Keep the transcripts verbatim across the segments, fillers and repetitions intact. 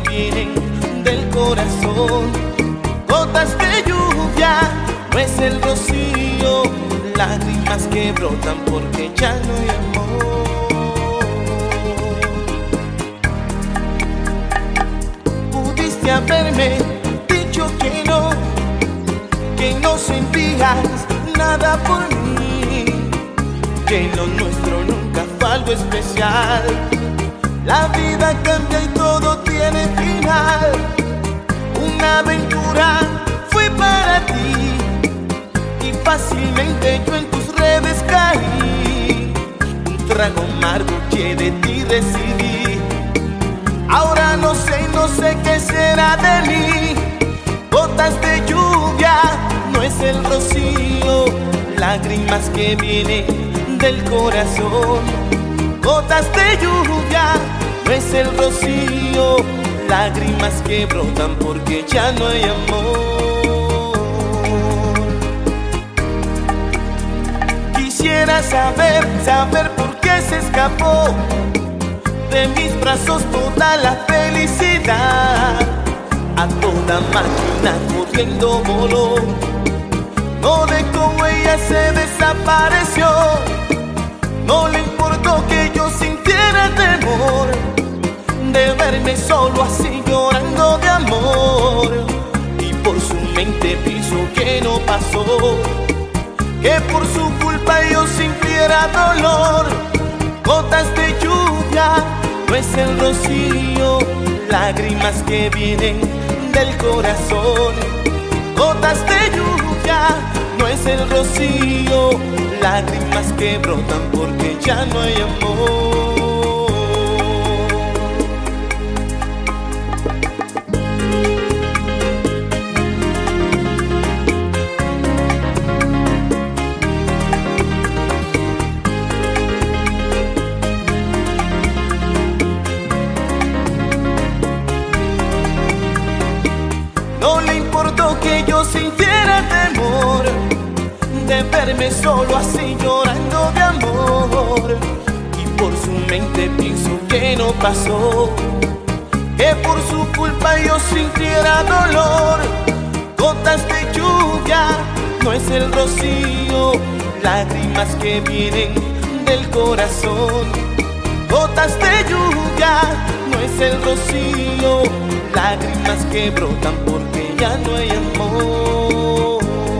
que vienen del corazón. Gotas de lluvia, no es el rocío, lágrimas que brotan porque ya no hay amor. Pudiste haberme dicho que no, que no sentías nada por mí, que lo nuestro nunca fue algo especial. La vida cambia y todo tiene final. Una aventura fue para ti y fácilmente yo en tus redes caí. Un trago amargo que de ti recibí. Ahora no sé, no sé qué será de mí. Gotas de lluvia, no es el rocío, lágrimas que vienen del corazón. Gotas de lluvia, no es el rocío, lágrimas que brotan porque ya no hay amor. Quisiera saber, saber por qué se escapó de mis brazos toda la felicidad. A toda máquina corriendo voló, no dejó huella, se desapareció. No le importó que yo sintiera temor de verme solo así llorando de amor. Y por su mente pienso que no pasó, que por su culpa yo sintiera dolor. Gotas de lluvia, no es el rocío, lágrimas que vienen del corazón. Gotas de lluvia, no es el rocío, lágrimas que brotan porque ya no hay amor. No le importó que yo sintiera temor de verme solo así llorando de amor. Y por su mente pienso que no pasó, que por su culpa yo sintiera dolor. Gotas de lluvia, no es el rocío, lágrimas que vienen del corazón. Gotas de lluvia, no es el rocío, lágrimas que brotan porque ya no hay amor.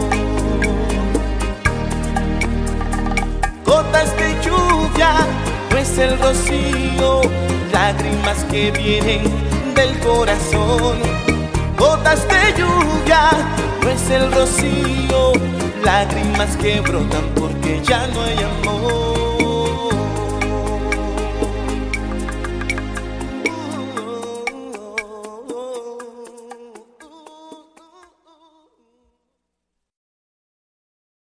Gotas de lluvia, no es el rocío, lágrimas que vienen del corazón. Gotas de lluvia, no es el rocío, lágrimas que brotan porque ya no hay amor.